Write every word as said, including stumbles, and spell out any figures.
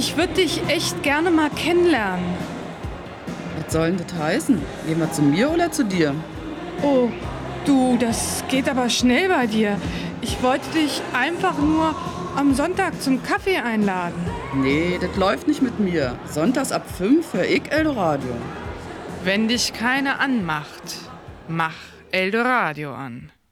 Ich würde dich echt gerne mal kennenlernen. Was soll denn das heißen? Gehen wir zu mir oder zu dir? Oh, du, das geht aber schnell bei dir. Ich wollte dich einfach nur am Sonntag zum Kaffee einladen. Nee, das läuft nicht mit mir. Sonntags ab fünf höre ich Eldoradio. Wenn dich keiner anmacht, mach Eldoradio an.